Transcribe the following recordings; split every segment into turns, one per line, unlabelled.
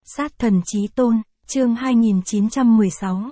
Sát thần chí tôn, chương 2916,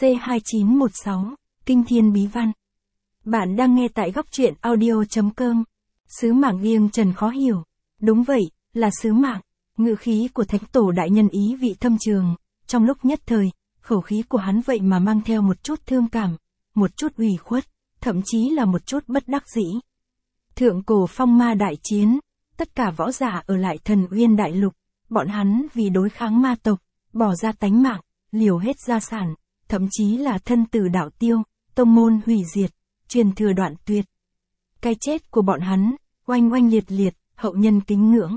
C2916, Kinh Thiên Bí Văn. Bạn đang nghe tại góc truyện audio.com. Sứ mạng nghiêng trần khó hiểu. Đúng vậy, là sứ mạng. Ngữ khí của Thánh Tổ Đại Nhân ý vị thâm trường. Trong lúc nhất thời, khẩu khí của hắn vậy mà mang theo một chút thương cảm, một chút ủy khuất, thậm chí là một chút bất đắc dĩ. Thượng cổ phong ma đại chiến, tất cả võ giả ở lại Thần Uyên Đại Lục, bọn hắn vì đối kháng ma tộc, bỏ ra tánh mạng, liều hết gia sản, thậm chí là thân tử đạo tiêu, tông môn hủy diệt, truyền thừa đoạn tuyệt. Cái chết của bọn hắn, oanh oanh liệt liệt, hậu nhân kính ngưỡng.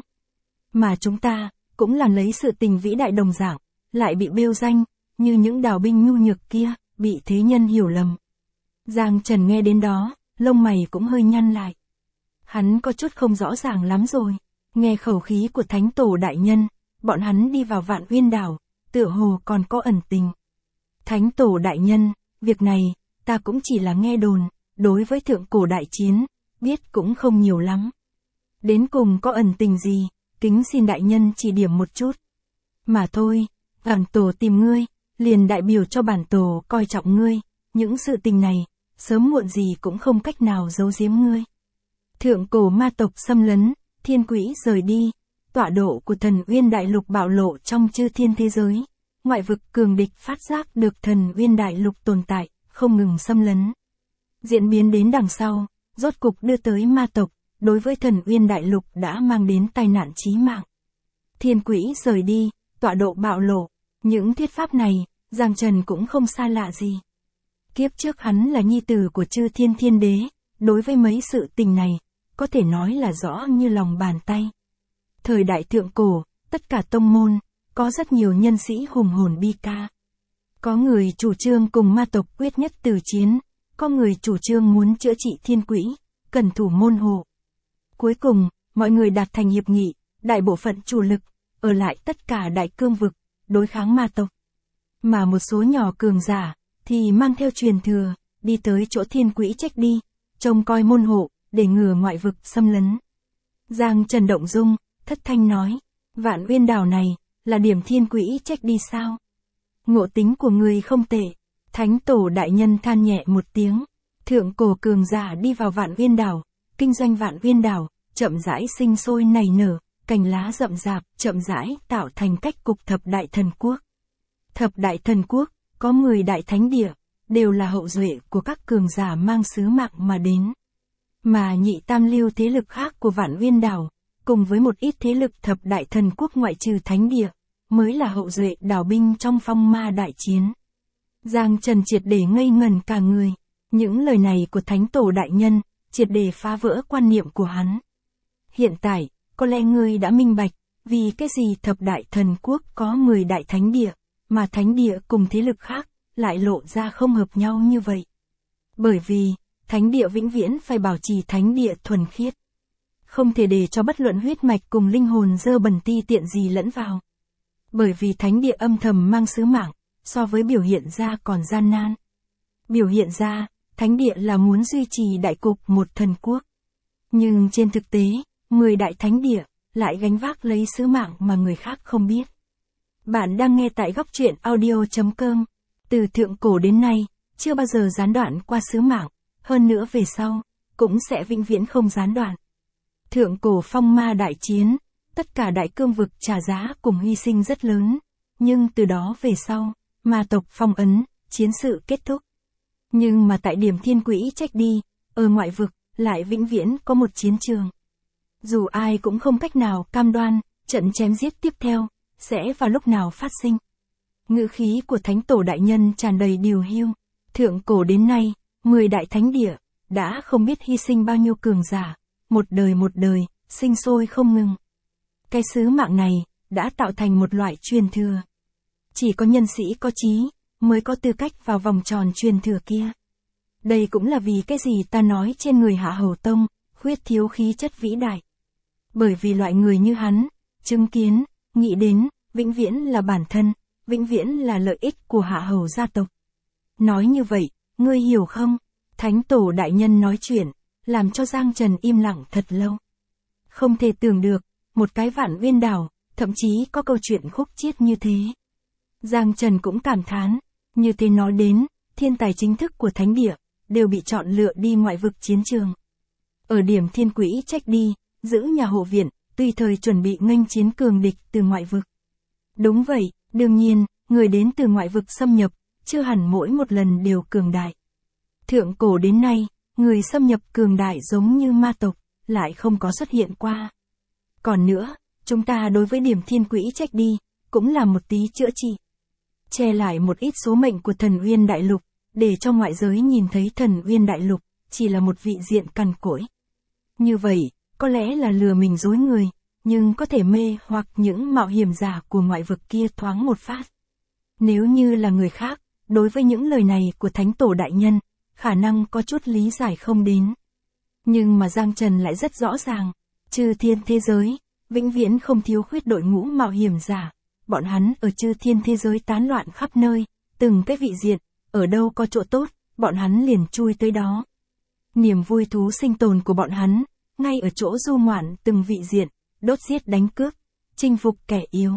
Mà chúng ta, cũng là lấy sự tình vĩ đại đồng dạng, lại bị bêu danh, như những đào binh nhu nhược kia, bị thế nhân hiểu lầm. Giang Trần nghe đến đó, lông mày cũng hơi nhăn lại. Hắn có chút không rõ ràng lắm rồi. Nghe khẩu khí của Thánh Tổ Đại Nhân, bọn hắn đi vào Vạn Uyên Đảo, tựa hồ còn có ẩn tình. Thánh Tổ Đại Nhân, việc này, ta cũng chỉ là nghe đồn, đối với thượng cổ đại chiến, biết cũng không nhiều lắm. Đến cùng có ẩn tình gì, kính xin Đại Nhân chỉ điểm một chút. Mà thôi, bản tổ tìm ngươi, liền đại biểu cho bản tổ coi trọng ngươi, những sự tình này, sớm muộn gì cũng không cách nào giấu giếm ngươi. Thượng cổ ma tộc xâm lấn, thiên quỹ rời đi, tọa độ của Thần Uyên Đại Lục bạo lộ trong chư thiên thế giới. Ngoại vực cường địch phát giác được Thần Uyên Đại Lục tồn tại, không ngừng xâm lấn. Diễn biến đến đằng sau, rốt cục đưa tới ma tộc, đối với Thần Uyên Đại Lục đã mang đến tai nạn chí mạng. Thiên quỹ rời đi, tọa độ bạo lộ, những thuyết pháp này, Giang Trần cũng không xa lạ gì. Kiếp trước hắn là nhi tử của chư thiên thiên đế, đối với mấy sự tình này, có thể nói là rõ như lòng bàn tay. Thời đại thượng cổ, tất cả tông môn, có rất nhiều nhân sĩ hùng hồn bi ca. Có người chủ trương cùng ma tộc quyết nhất tử chiến, có người chủ trương muốn chữa trị thiên quỹ, cần thủ môn hộ. Cuối cùng, mọi người đạt thành hiệp nghị, đại bộ phận chủ lực, ở lại tất cả đại cương vực, đối kháng ma tộc. Mà một số nhỏ cường giả, thì mang theo truyền thừa, đi tới chỗ thiên quỹ trách đi, trông coi môn hộ, để ngừa ngoại vực xâm lấn. Giang Trần động dung, thất thanh nói, Vạn Uyên Đảo này, là điểm thiên quỹ trách đi sao? Ngộ tính của người không tệ. Thánh Tổ Đại Nhân than nhẹ một tiếng. Thượng cổ cường giả đi vào Vạn Uyên Đảo, kinh doanh Vạn Uyên Đảo, chậm rãi sinh sôi nảy nở, cành lá rậm rạp, chậm rãi tạo thành cách cục Thập Đại Thần Quốc. Thập Đại Thần Quốc, có 10 đại thánh địa, đều là hậu duệ của các cường giả mang sứ mạng mà đến. Mà nhị tam lưu thế lực khác của Vạn Uyên Đảo, cùng với một ít thế lực Thập Đại Thần Quốc ngoại trừ thánh địa, mới là hậu duệ đảo binh trong phong ma đại chiến. Giang Trần triệt để ngây ngẩn cả người. Những lời này của Thánh Tổ Đại Nhân, triệt để phá vỡ quan niệm của hắn. Hiện tại, có lẽ ngươi đã minh bạch, vì cái gì Thập Đại Thần Quốc có 10 đại thánh địa, mà thánh địa cùng thế lực khác, lại lộ ra không hợp nhau như vậy. Bởi vì, thánh địa vĩnh viễn phải bảo trì thánh địa thuần khiết. Không thể để cho bất luận huyết mạch cùng linh hồn dơ bẩn ti tiện gì lẫn vào. Bởi vì thánh địa âm thầm mang sứ mạng, so với biểu hiện ra còn gian nan. Biểu hiện ra, thánh địa là muốn duy trì đại cục một thần quốc. Nhưng trên thực tế, 10 đại thánh địa, lại gánh vác lấy sứ mạng mà người khác không biết. Bạn đang nghe tại góc truyện audio.com. Từ thượng cổ đến nay, chưa bao giờ gián đoạn qua sứ mạng, hơn nữa về sau, cũng sẽ vĩnh viễn không gián đoạn. Thượng cổ phong ma đại chiến, tất cả đại cương vực trả giá cùng hy sinh rất lớn, nhưng từ đó về sau, ma tộc phong ấn, chiến sự kết thúc. Nhưng mà tại điểm thiên quỹ trách đi, ở ngoại vực, lại vĩnh viễn có một chiến trường. Dù ai cũng không cách nào cam đoan, trận chém giết tiếp theo, sẽ vào lúc nào phát sinh. Ngữ khí của Thánh Tổ Đại Nhân tràn đầy điều hiu. Thượng cổ đến nay, 10 đại thánh địa, đã không biết hy sinh bao nhiêu cường giả, một đời, sinh sôi không ngừng. Cái sứ mạng này, đã tạo thành một loại truyền thừa. Chỉ có nhân sĩ có trí, mới có tư cách vào vòng tròn truyền thừa kia. Đây cũng là vì cái gì ta nói trên người Hạ Hầu Tông, khuyết thiếu khí chất vĩ đại. Bởi vì loại người như hắn, chứng kiến, nghĩ đến, vĩnh viễn là bản thân, vĩnh viễn là lợi ích của Hạ Hầu gia tộc. Nói như vậy, ngươi hiểu không? Thánh Tổ Đại Nhân nói chuyện, làm cho Giang Trần im lặng thật lâu. Không thể tưởng được, một cái Vạn Uyên Đảo, thậm chí có câu chuyện khúc chiết như thế. Giang Trần cũng cảm thán, như thế nói đến, thiên tài chính thức của thánh địa, đều bị chọn lựa đi ngoại vực chiến trường. Ở điểm thiên quỹ trách đi, giữ nhà hộ viện, tùy thời chuẩn bị nghênh chiến cường địch từ ngoại vực. Đúng vậy, đương nhiên, người đến từ ngoại vực xâm nhập, chưa hẳn mỗi một lần đều cường đại. Thượng cổ đến nay, người xâm nhập cường đại giống như ma tộc, lại không có xuất hiện qua. Còn nữa, chúng ta đối với điểm thiên quỹ trách đi, cũng là một tí chữa trị. Che lại một ít số mệnh của thần Uyên Đại Lục, để cho ngoại giới nhìn thấy thần Uyên Đại Lục, chỉ là một vị diện cằn cỗi. Như vậy, có lẽ là lừa mình dối người, nhưng có thể mê hoặc những mạo hiểm giả của ngoại vực kia thoáng một phát. Nếu như là người khác, đối với những lời này của Thánh Tổ Đại Nhân, khả năng có chút lý giải không đến. Nhưng mà Giang Trần lại rất rõ ràng, chư thiên thế giới, vĩnh viễn không thiếu khuyết đội ngũ mạo hiểm giả. Bọn hắn ở chư thiên thế giới tán loạn khắp nơi, từng cái vị diện, ở đâu có chỗ tốt, bọn hắn liền chui tới đó. Niềm vui thú sinh tồn của bọn hắn, ngay ở chỗ du ngoạn từng vị diện, đốt giết đánh cướp, chinh phục kẻ yếu.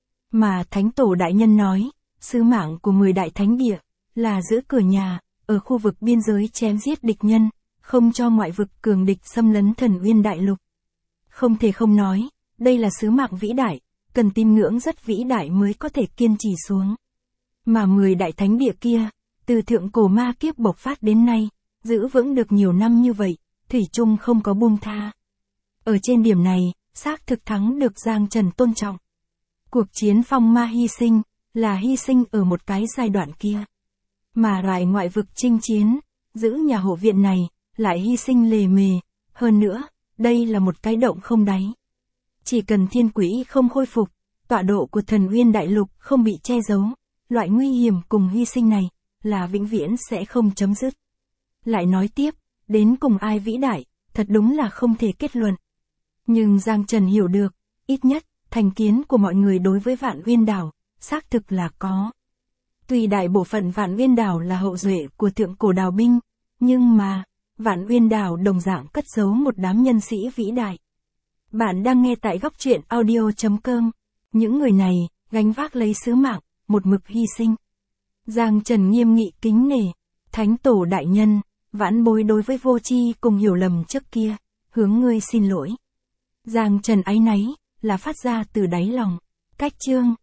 Mà Thánh Tổ Đại Nhân nói, sứ mạng của 10 đại thánh địa, là giữ cửa nhà, ở khu vực biên giới chém giết địch nhân, không cho ngoại vực cường địch xâm lấn thần Uyên Đại Lục. Không thể không nói, đây là sứ mạng vĩ đại, cần tín ngưỡng rất vĩ đại mới có thể kiên trì xuống. Mà 10 đại thánh địa kia, từ thượng cổ ma kiếp bộc phát đến nay, giữ vững được nhiều năm như vậy, thủy chung không có buông tha. Ở trên điểm này, xác thực thắng được Giang Trần tôn trọng. Cuộc chiến phong ma hy sinh, là hy sinh ở một cái giai đoạn kia. Mà rải ngoại vực chinh chiến, giữ nhà hộ viện này, lại hy sinh lề mề. Hơn nữa, đây là một cái động không đáy. Chỉ cần thiên quỹ không khôi phục, tọa độ của thần Uyên Đại Lục không bị che giấu, loại nguy hiểm cùng hy sinh này, là vĩnh viễn sẽ không chấm dứt. Lại nói tiếp, đến cùng ai vĩ đại, thật đúng là không thể kết luận. Nhưng Giang Trần hiểu được, ít nhất, thành kiến của mọi người đối với Vạn Uyên Đảo, xác thực là có. Tuy đại bộ phận Vạn Uyên Đảo là hậu duệ của thượng cổ đào binh, nhưng mà, Vạn Uyên Đảo đồng dạng cất giấu một đám nhân sĩ vĩ đại. Bạn đang nghe tại góc truyện audio.com. Những người này, gánh vác lấy sứ mạng, một mực hy sinh. Giang Trần nghiêm nghị kính nể, Thánh Tổ Đại Nhân, vãn bối đối với vô tri cùng hiểu lầm trước kia, hướng ngươi xin lỗi. Giang Trần áy náy, là phát ra từ đáy lòng. Cách chương